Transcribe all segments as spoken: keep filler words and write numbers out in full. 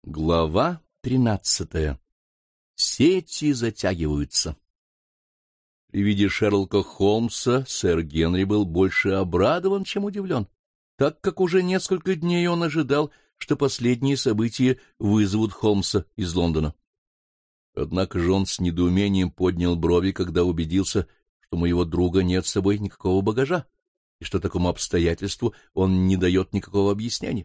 Глава тринадцатая. Сети затягиваются. При виде Шерлока Холмса сэр Генри был больше обрадован, чем удивлен, так как уже несколько дней он ожидал, что последние события вызовут Холмса из Лондона. Однако же он с недоумением поднял брови, когда убедился, что у моего друга нет с собой никакого багажа, и что такому обстоятельству он не дает никакого объяснения.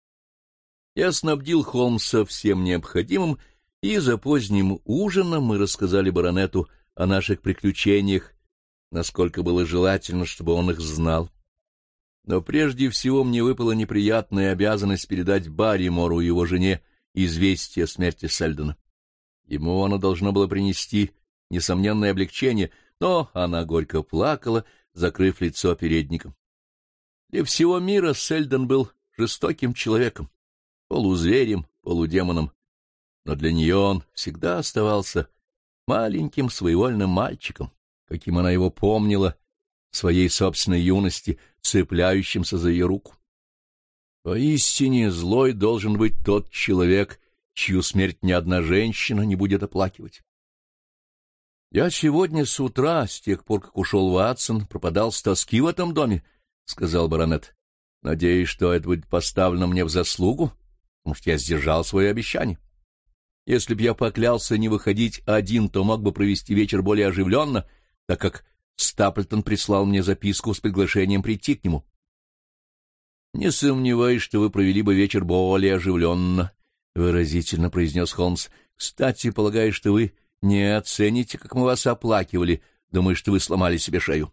Я снабдил Холмса всем необходимым, и за поздним ужином мы рассказали баронету о наших приключениях, насколько было желательно, чтобы он их знал. Но прежде всего мне выпала неприятная обязанность передать Барримору и его жене известие о смерти Сельдона. Ему оно должно было принести несомненное облегчение, но она горько плакала, закрыв лицо передником. Для всего мира Сельдон был жестоким человеком, полузверем, полудемоном, но для нее он всегда оставался маленьким своевольным мальчиком, каким она его помнила в своей собственной юности, цепляющимся за ее руку. Поистине злой должен быть тот человек, чью смерть ни одна женщина не будет оплакивать. «Я сегодня с утра, с тех пор, как ушел Ватсон, пропадал с тоски в этом доме», — сказал баронет. «Надеюсь, что это будет поставлено мне в заслугу, потому что я сдержал свое обещание. Если б я поклялся не выходить один, то мог бы провести вечер более оживленно, так как Стаплтон прислал мне записку с приглашением прийти к нему». «Не сомневаюсь, что вы провели бы вечер более оживленно», — выразительно произнес Холмс. «Кстати, полагаю, что вы не оцените, как мы вас оплакивали. Думаю, что вы сломали себе шею».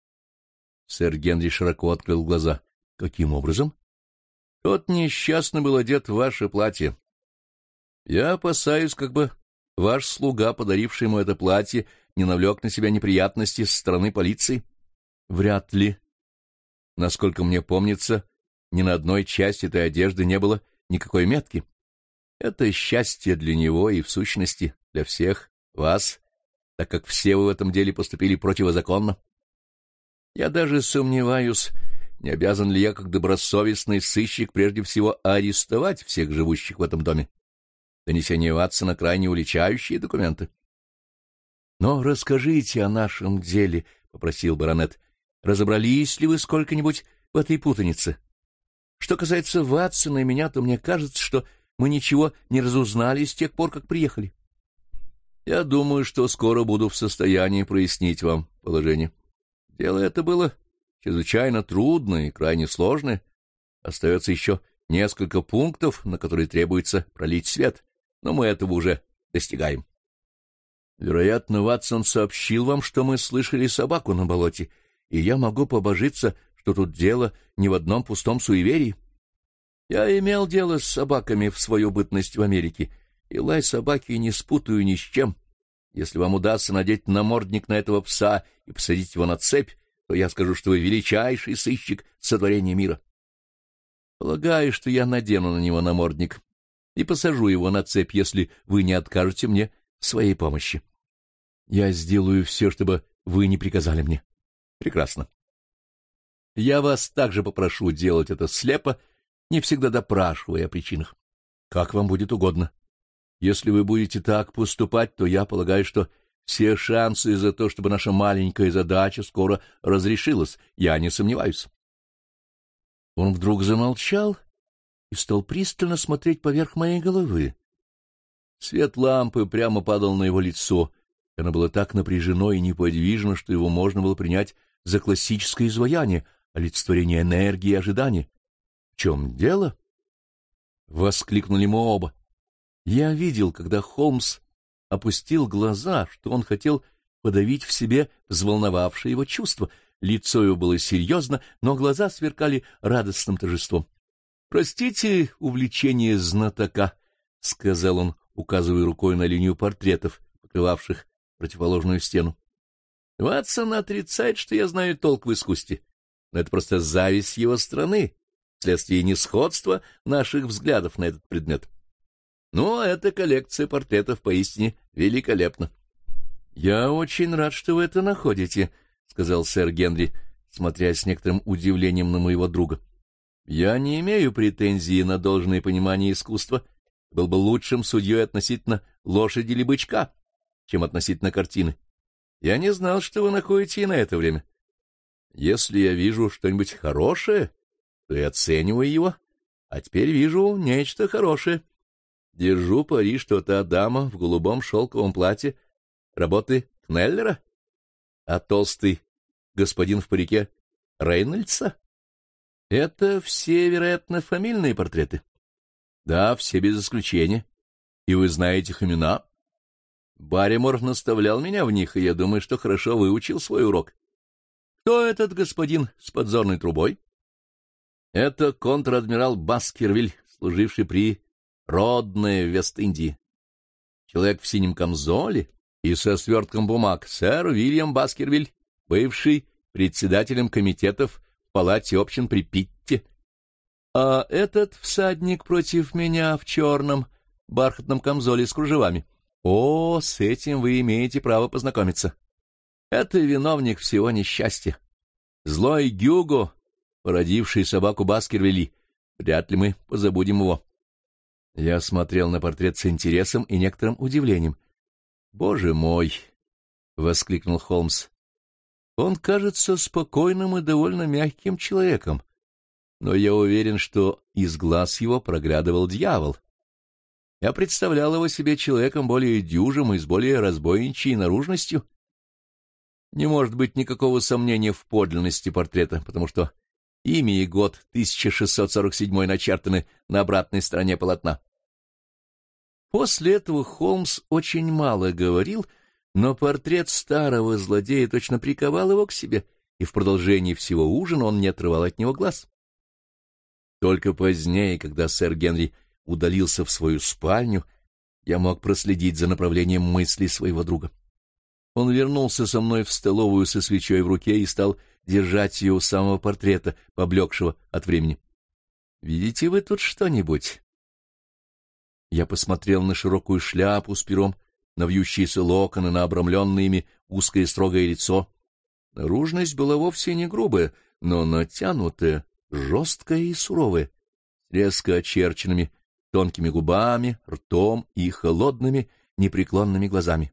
Сэр Генри широко открыл глаза. «Каким образом?» «Тот несчастный был одет в ваше платье. Я опасаюсь, как бы ваш слуга, подаривший ему это платье, не навлек на себя неприятности со стороны полиции». «Вряд ли. Насколько мне помнится, ни на одной части этой одежды не было никакой метки. Это счастье для него и, в сущности, для всех вас, так как все вы в этом деле поступили противозаконно. Я даже сомневаюсь, не обязан ли я, как добросовестный сыщик, прежде всего арестовать всех живущих в этом доме? Донесения Ватсона — крайне уличающие документы». «Но расскажите о нашем деле», — попросил баронет. «Разобрались ли вы сколько-нибудь в этой путанице? Что касается Ватсона и меня, то мне кажется, что мы ничего не разузнали с тех пор, как приехали». «Я думаю, что скоро буду в состоянии прояснить вам положение. Дело это было чрезвычайно трудное и крайне сложное. Остается еще несколько пунктов, на которые требуется пролить свет, но мы этого уже достигаем. Вероятно, Ватсон сообщил вам, что мы слышали собаку на болоте, и я могу побожиться, что тут дело не в одном пустом суеверии. Я имел дело с собаками в свою бытность в Америке, и лай собаки не спутаю ни с чем. Если вам удастся надеть намордник на этого пса и посадить его на цепь, то я скажу, что вы величайший сыщик сотворения мира. Полагаю, что я надену на него намордник и посажу его на цепь, если вы не откажете мне в своей помощи. Я сделаю все, чтобы вы не приказали мне. Прекрасно. Я вас также попрошу делать это слепо, не всегда допрашивая о причинах. Как вам будет угодно. Если вы будете так поступать, то я полагаю, что все шансы за то, чтобы наша маленькая задача скоро разрешилась, я не сомневаюсь». Он вдруг замолчал и стал пристально смотреть поверх моей головы. Свет лампы прямо падал на его лицо, и оно было так напряжено и неподвижно, что его можно было принять за классическое изваяние, олицетворение энергии и ожидания. «В чем дело?» — воскликнули мы оба. Я видел, когда Холмс опустил глаза, что он хотел подавить в себе взволновавшее его чувство. Лицо его было серьезно, но глаза сверкали радостным торжеством. «Простите увлечение знатока», — сказал он, указывая рукой на линию портретов, покрывавших противоположную стену. «Ватсон отрицает, что я знаю толк в искусстве, но это просто зависть его страны, вследствие несходства наших взглядов на этот предмет. Но эта коллекция портретов поистине великолепна». «Я очень рад, что вы это находите», — сказал сэр Генри, смотря с некоторым удивлением на моего друга. «Я не имею претензий на должное понимание искусства. был бы лучшим судьей относительно лошади или бычка, чем относительно картины. Я не знал, что вы находите и на это время. Если я вижу что-нибудь хорошее, то и оцениваю его, а теперь вижу нечто хорошее. Держу пари, что та дама в голубом шелковом платье работы Кнеллера, а толстый господин в парике Рейнольдса. Это все, вероятно, фамильные портреты. Да, все без исключения. И вы знаете их имена. Барримор наставлял меня в них, и я думаю, что хорошо выучил свой урок. Кто этот господин с подзорной трубой? Это контр-адмирал Баскервиль, служивший при Родное в Вест-Индии. Человек в синем камзоле и со свертком бумаг, сэр Уильям Баскервиль, бывший председателем комитетов в палате общин при Питте. А этот всадник против меня в черном бархатном камзоле с кружевами. О, с этим вы имеете право познакомиться. Это виновник всего несчастья. Злой Гюго, породивший собаку Баскервилли. Вряд ли мы позабудем его. Я смотрел на портрет с интересом и некоторым удивлением. «Боже мой!» — воскликнул Холмс. «Он кажется спокойным и довольно мягким человеком, но я уверен, что из глаз его проглядывал дьявол. Я представлял его себе человеком более дюжим и с более разбойничьей наружностью. Не может быть никакого сомнения в подлинности портрета, потому что имя и год тысяча шестьсот сорок седьмой начертаны на обратной стороне полотна». После этого Холмс очень мало говорил, но портрет старого злодея точно приковал его к себе, и в продолжении всего ужина он не отрывал от него глаз. Только позднее, когда сэр Генри удалился в свою спальню, я мог проследить за направлением мыслей своего друга. Он вернулся со мной в столовую со свечой в руке и стал держать ее у самого портрета, поблекшего от времени. «Видите вы тут что-нибудь?» Я посмотрел на широкую шляпу с пером, на вьющиеся локоны, на обрамленное ими узкое и строгое лицо. Наружность была вовсе не грубая, но натянутая, жесткая и суровая, резко очерченными тонкими губами, ртом и холодными, непреклонными глазами.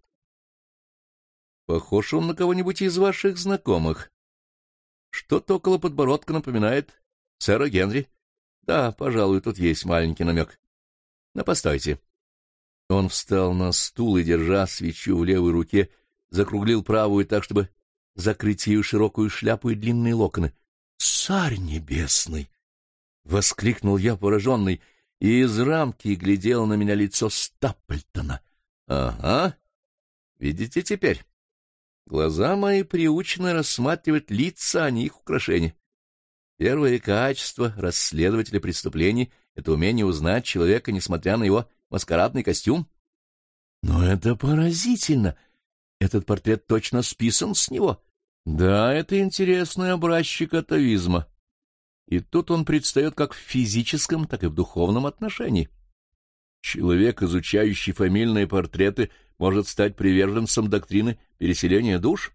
Похож он на кого-нибудь из ваших знакомых. Что-то около подбородка напоминает сэра Генри. Да, пожалуй, тут есть маленький намек. Но постойте. Он встал на стул и, держа свечу в левой руке, закруглил правую так, чтобы закрыть ею широкую шляпу и длинные локоны. «Царь небесный!» — воскликнул я, пораженный, и из рамки глядело на меня лицо Стапплтона. «Ага, видите теперь? Глаза мои приучены рассматривать лица, а не их украшения. Первое качество расследователя преступлений — это умение узнать человека, несмотря на его маскарадный костюм. Но это поразительно! Этот портрет точно списан с него. Да, это интересный образчик атавизма. И тут он предстает как в физическом, так и в духовном отношении. Человек, изучающий фамильные портреты, может стать приверженцем доктрины переселения душ.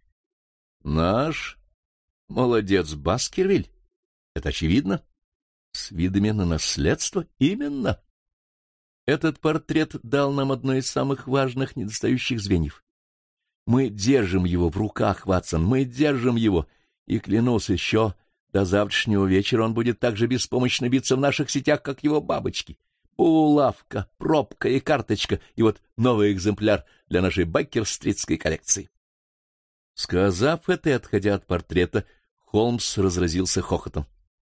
Наш молодец Баскервиль. Это очевидно. С видами на наследство именно. Этот портрет дал нам одно из самых важных недостающих звеньев. Мы держим его в руках, Ватсон, мы держим его, и, клянусь, еще до завтрашнего вечера он будет так же беспомощно биться в наших сетях, как его бабочки. Булавка, пробка и карточка, и вот новый экземпляр для нашей баккер-стритской коллекции. Сказав это и отходя от портрета, Холмс разразился хохотом.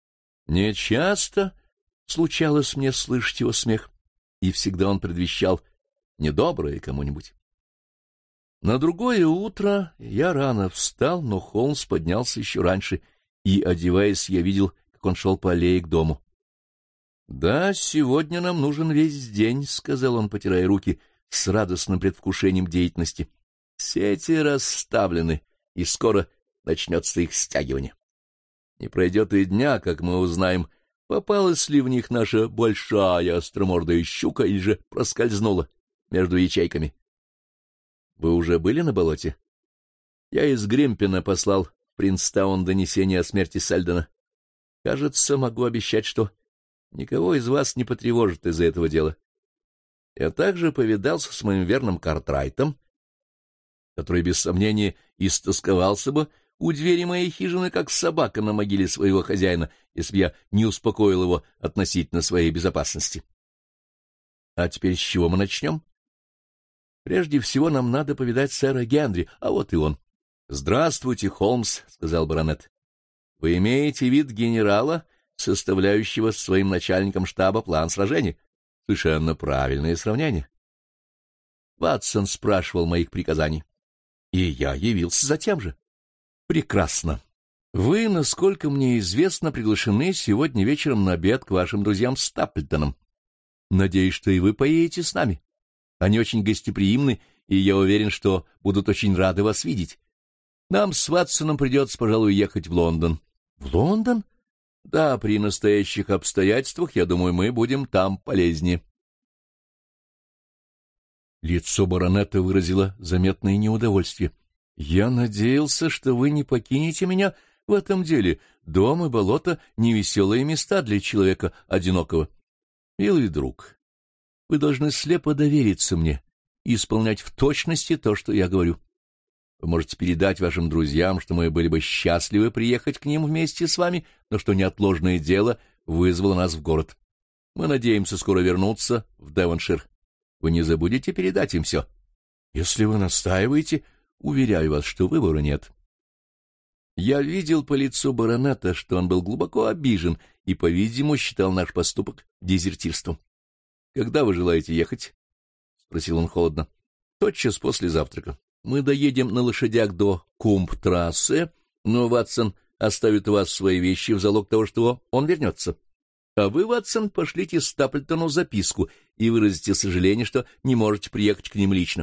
Нечасто случалось мне слышать его смех, и всегда он предвещал недоброе кому-нибудь. На другое утро я рано встал, но Холмс поднялся еще раньше, и, одеваясь, я видел, как он шел по аллее к дому. — Да, сегодня нам нужен весь день, — сказал он, потирая руки с радостным предвкушением деятельности. — Сети расставлены, и скоро начнется их стягивание. Не пройдет и дня, как мы узнаем, попалась ли в них наша большая остромордая щука или же проскользнула между ячейками. Вы уже были на болоте? Я из Гримпена послал в Принстаун донесение о смерти Сельдона. Кажется, могу обещать, что никого из вас не потревожит из-за этого дела. Я также повидался с моим верным Картрайтом, который, без сомнения, истосковался бы у двери моей хижины, как собака на могиле своего хозяина, если бы я не успокоил его относительно своей безопасности. А теперь с чего мы начнем? Прежде всего нам надо повидать сэра Генри, а вот и он. — Здравствуйте, Холмс, — сказал баронет. — Вы имеете вид генерала, составляющего с своим начальником штаба план сражения. Совершенно правильное сравнение. Ватсон спрашивал моих приказаний, и я явился за тем же. Прекрасно. Вы, насколько мне известно, приглашены сегодня вечером на обед к вашим друзьям Стаплтонам. Надеюсь, что и вы поедете с нами. Они очень гостеприимны, и я уверен, что будут очень рады вас видеть. Нам с Ватсоном придется, пожалуй, ехать в Лондон. В Лондон? Да, при настоящих обстоятельствах, я думаю, мы будем там полезнее. Лицо баронета выразило заметное неудовольствие. Я надеялся, что вы не покинете меня в этом деле. Дом и болото — невеселые места для человека одинокого. Милый друг, вы должны слепо довериться мне и исполнять в точности то, что я говорю. Вы можете передать вашим друзьям, что мы были бы счастливы приехать к ним вместе с вами, но что неотложное дело вызвало нас в город. Мы надеемся скоро вернуться в Девоншир. Вы не забудете передать им все? Если вы настаиваете, уверяю вас, что выбора нет. Я видел по лицу баронета, что он был глубоко обижен и, по-видимому, считал наш поступок дезертирством. — Когда вы желаете ехать? — спросил он холодно. — Тотчас после завтрака. Мы доедем на лошадях до Кумб-трассе, но Ватсон оставит у вас свои вещи в залог того, что он вернется. А вы, Ватсон, пошлите Стаплтону записку и выразите сожаление, что не можете приехать к ним лично.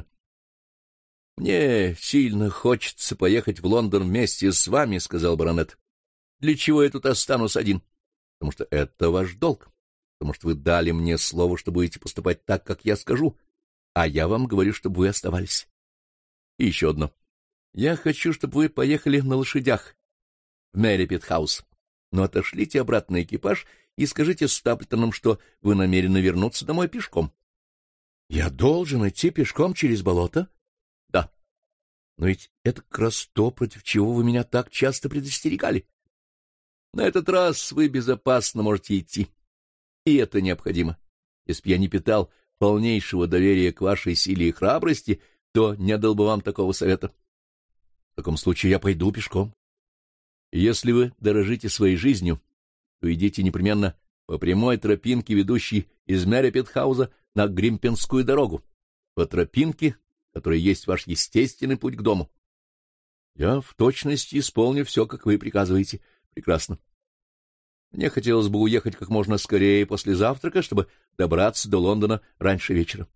— Мне сильно хочется поехать в Лондон вместе с вами, — сказал баронет. — Для чего я тут останусь один? — Потому что это ваш долг. Потому что вы дали мне слово, что будете поступать так, как я скажу, а я вам говорю, чтобы вы оставались. И еще одно. Я хочу, чтобы вы поехали на лошадях в Меррипет-хаус, но отошлите обратно экипаж и скажите Стаплтонам, что вы намерены вернуться домой пешком. — Я должен идти пешком через болото? — Да. Но ведь это как раз то, против чего вы меня так часто предостерегали. На этот раз вы безопасно можете идти, и это необходимо. Если б я не питал полнейшего доверия к вашей силе и храбрости, то не дал бы вам такого совета. В таком случае я пойду пешком. Если вы дорожите своей жизнью, то идите непременно по прямой тропинке, ведущей из Меррипет-хауза на Гримпенскую дорогу, по тропинке, которая есть ваш естественный путь к дому. Я в точности исполню все, как вы приказываете. Прекрасно. Мне хотелось бы уехать как можно скорее после завтрака, чтобы добраться до Лондона раньше вечера.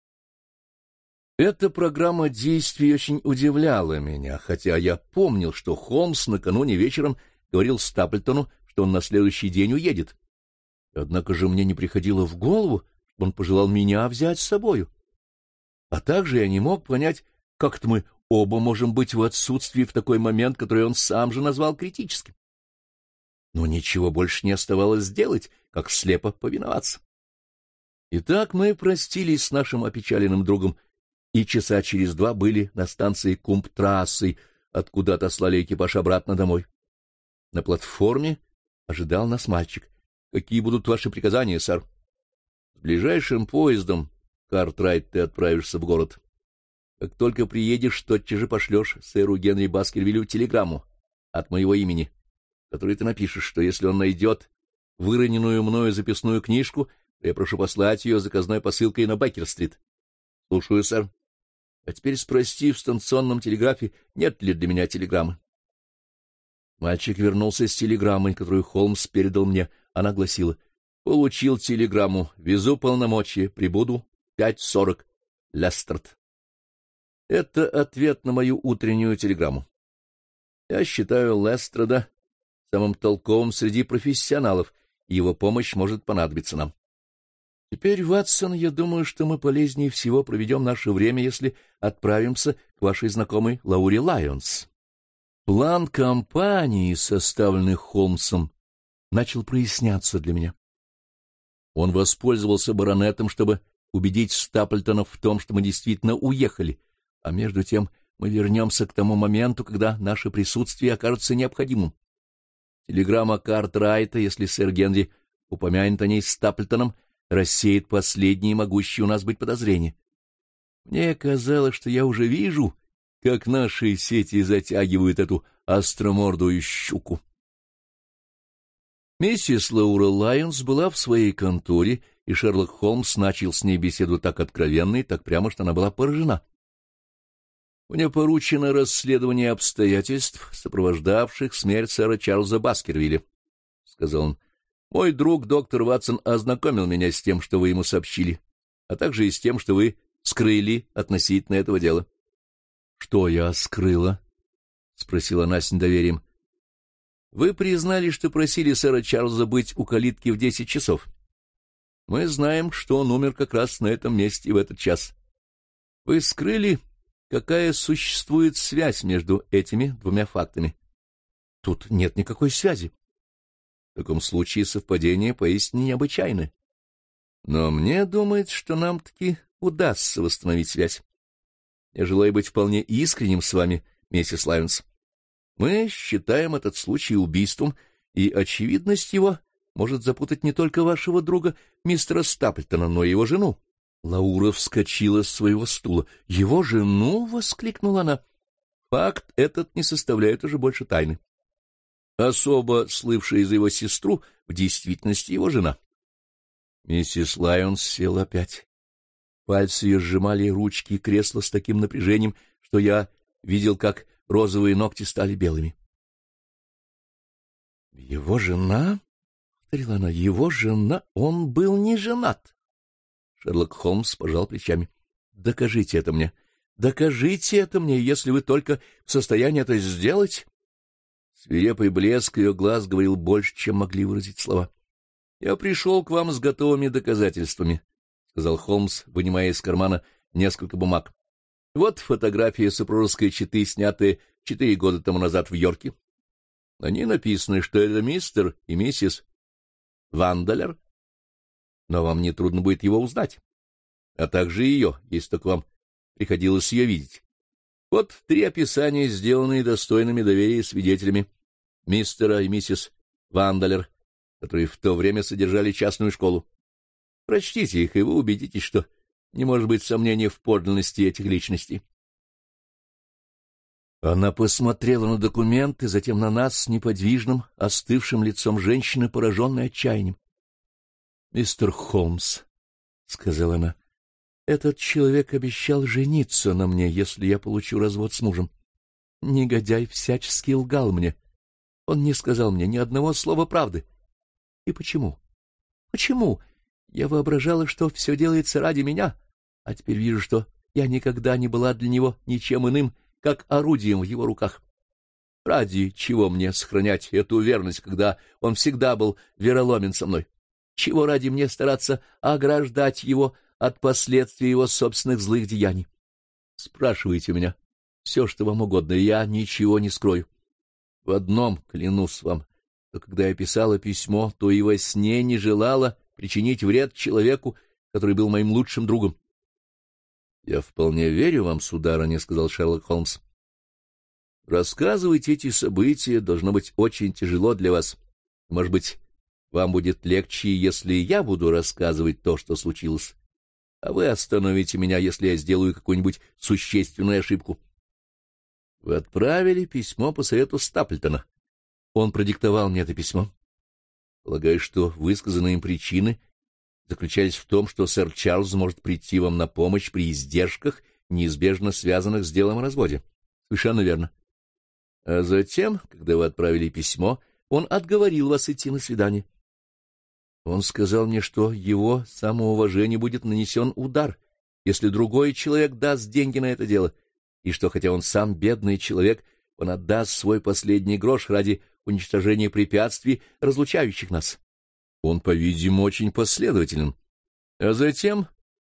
Эта программа действий очень удивляла меня, хотя я помнил, что Холмс накануне вечером говорил Стаплтону, что он на следующий день уедет. Однако же мне не приходило в голову, что он пожелал меня взять с собою. А также я не мог понять, как-то мы оба можем быть в отсутствии в такой момент, который он сам же назвал критическим. Но ничего больше не оставалось сделать, как слепо повиноваться. Итак, мы простились с нашим опечаленным другом, и часа через два были на станции Кумб-трассы, откуда отослали экипаж обратно домой. На платформе ожидал нас мальчик. — Какие будут ваши приказания, сэр? — С ближайшим поездом, Картрайт, ты отправишься в город. Как только приедешь, тотчас же пошлешь сэру Генри Баскервилю телеграмму от моего имени, в которой ты напишешь, что если он найдет выроненную мною записную книжку, то я прошу послать ее заказной посылкой на Беккер-стрит. — Слушаю, сэр. А теперь спроси в станционном телеграфе, нет ли для меня телеграммы. Мальчик вернулся с телеграммой, которую Холмс передал мне. Она гласила: «Получил телеграмму. Везу полномочия. Прибуду. пять сорок. Лестерд». Это ответ на мою утреннюю телеграмму. Я считаю Лестерда самым толковым среди профессионалов, и его помощь может понадобиться нам. Теперь, Ватсон, я думаю, что мы полезнее всего проведем наше время, если отправимся к вашей знакомой Лауре Лайонс. План кампании, составленный Холмсом, начал проясняться для меня. Он воспользовался баронетом, чтобы убедить Стаплтонов в том, что мы действительно уехали, а между тем мы вернемся к тому моменту, когда наше присутствие окажется необходимым. Телеграмма Картрайта, если сэр Генри упомянет о ней с Стаплтоном, рассеет последние могущие у нас быть подозрения. Мне казалось, что я уже вижу, как наши сети затягивают эту остромордую щуку. Миссис Лаура Лайонс была в своей конторе, и Шерлок Холмс начал с ней беседу так откровенно и так прямо, что она была поражена. «Мне поручено расследование обстоятельств, сопровождавших смерть сэра Чарльза Баскервилля», — сказал он. «Мой друг доктор Ватсон ознакомил меня с тем, что вы ему сообщили, а также и с тем, что вы скрыли относительно этого дела». «Что я скрыла?» — спросила она с недоверием. «Вы признали, что просили сэра Чарльза быть у калитки в десять часов. Мы знаем, что он умер как раз на этом месте в этот час. Вы скрыли, какая существует связь между этими двумя фактами. Тут нет никакой связи. В таком случае совпадение поистине необычайное. Но мне думается, что нам таки удастся восстановить связь. Я желаю быть вполне искренним с вами, миссис Лайонс. Мы считаем этот случай убийством, и очевидность его может запутать не только вашего друга, мистера Стаплтона, но и его жену. Лаура вскочила с своего стула. «Его жену?» — воскликнула она. «Факт этот не составляет уже больше тайны. Особо слывшая за его сестру, в действительности его жена». Миссис Лайонс села опять. Пальцы ее сжимали ручки кресла с таким напряжением, что я видел, как розовые ногти стали белыми. «Его жена?» — повторила она. «Его жена? Он был не женат». Шерлок Холмс пожал плечами. «Докажите это мне. Докажите это мне, если вы только в состоянии это сделать». Свирепый блеск ее глаз говорил больше, чем могли выразить слова. «Я пришел к вам с готовыми доказательствами», — сказал Холмс, вынимая из кармана несколько бумаг. «Вот фотография супружеской четы, снятая четыре года тому назад в Йорке. На ней написано, что это мистер и миссис Вандалер. Но вам нетрудно будет его узнать, а также ее, если только вам приходилось ее видеть. Вот три описания, сделанные достойными доверия свидетелями мистера и миссис Вандалер, которые в то время содержали частную школу. Прочтите их, и вы убедитесь, что не может быть сомнения в подлинности этих личностей». Она посмотрела на документы, затем на нас с неподвижным, остывшим лицом женщины, пораженной отчаянием. «Мистер Холмс», — сказала она, — «этот человек обещал жениться на мне, если я получу развод с мужем. Негодяй всячески лгал мне. Он не сказал мне ни одного слова правды. И почему? Почему? Я воображала, что все делается ради меня, а теперь вижу, что я никогда не была для него ничем иным, как орудием в его руках. Ради чего мне сохранять эту верность, когда он всегда был вероломен со мной? Чего ради мне стараться ограждать его от последствий его собственных злых деяний? Спрашивайте у меня все, что вам угодно, и я ничего не скрою. В одном клянусь вам, что когда я писала письмо, то и во сне не желала причинить вред человеку, который был моим лучшим другом. — Я вполне верю вам, сударыня, — сказал Шерлок Холмс. — Рассказывать эти события должно быть очень тяжело для вас. Может быть, вам будет легче, если я буду рассказывать то, что случилось, а вы остановите меня, если я сделаю какую-нибудь существенную ошибку. Вы отправили письмо по совету Стаплтона. Он продиктовал мне это письмо. Полагаю, что высказанные им причины заключались в том, что сэр Чарльз может прийти вам на помощь при издержках, неизбежно связанных с делом о разводе. Совершенно верно. А затем, когда вы отправили письмо, он отговорил вас идти на свидание. Он сказал мне, что его самоуважению будет нанесен удар, если другой человек даст деньги на это дело, и что, хотя он сам бедный человек, он отдаст свой последний грош ради уничтожения препятствий, разлучающих нас. Он, по-видимому, очень последователен. А затем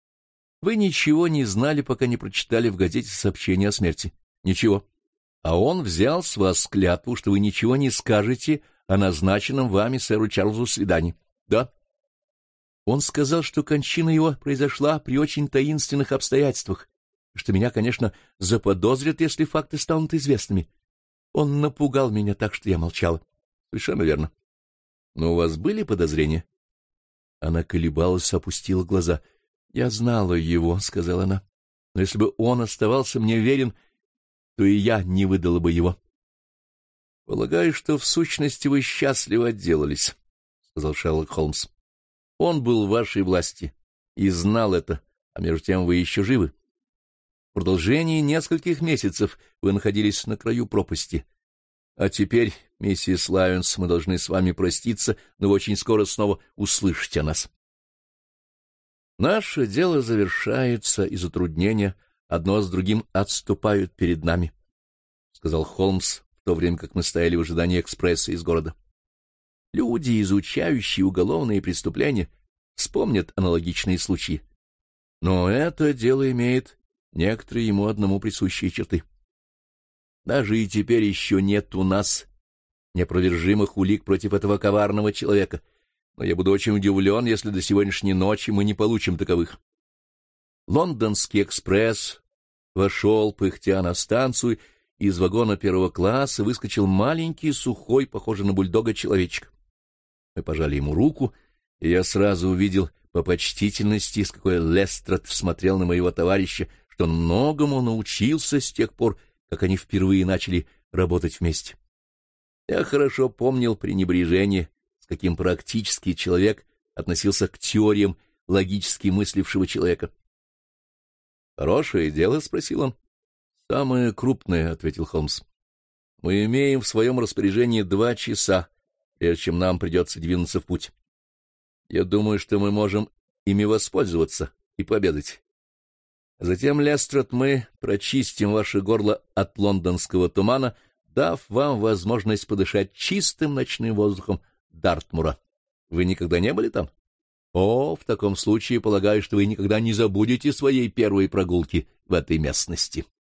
вы ничего не знали, пока не прочитали в газете сообщение о смерти. Ничего. А он взял с вас клятву, что вы ничего не скажете о назначенном вами сэру Чарльзу свидании. Да? Он сказал, что кончина его произошла при очень таинственных обстоятельствах, что меня, конечно, заподозрят, если факты станут известными. Он напугал меня так, что я молчала. Совершенно верно. Но у вас были подозрения? Она колебалась, опустила глаза. Я знала его, — сказала она. Но если бы он оставался мне верен, то и я не выдала бы его. — Полагаю, что в сущности вы счастливо отделались, — сказал Шерлок Холмс. — Он был в вашей власти и знал это, а между тем вы еще живы. В продолжении нескольких месяцев вы находились на краю пропасти. А теперь, миссис Лайонс, мы должны с вами проститься, но вы очень скоро снова услышите о нас. Наше дело завершается, и затруднения одно с другим отступают перед нами, — сказал Холмс, в то время как мы стояли в ожидании экспресса из города. Люди, изучающие уголовные преступления, вспомнят аналогичные случаи. Но это дело имеет некоторые ему одному присущие черты. Даже и теперь еще нет у нас неопровержимых улик против этого коварного человека, но я буду очень удивлен, если до сегодняшней ночи мы не получим таковых. Лондонский экспресс вошел, пыхтя, на станцию, и из вагона первого класса выскочил маленький, сухой, похожий на бульдога человечек. Мы пожали ему руку, и я сразу увидел по почтительности, с какой Лестрад смотрел на моего товарища, что он многому научился с тех пор, как они впервые начали работать вместе. Я хорошо помнил пренебрежение, с каким практический человек относился к теориям логически мыслившего человека. — Хорошее дело? — спросил он. — Самое крупное, — ответил Холмс. — Мы имеем в своем распоряжении два часа, прежде чем нам придется двинуться в путь. Я думаю, что мы можем ими воспользоваться и пообедать. Затем, Лестрад, мы прочистим ваше горло от лондонского тумана, дав вам возможность подышать чистым ночным воздухом Дартмура. Вы никогда не были там? О, в таком случае, полагаю, что вы никогда не забудете своей первой прогулки в этой местности.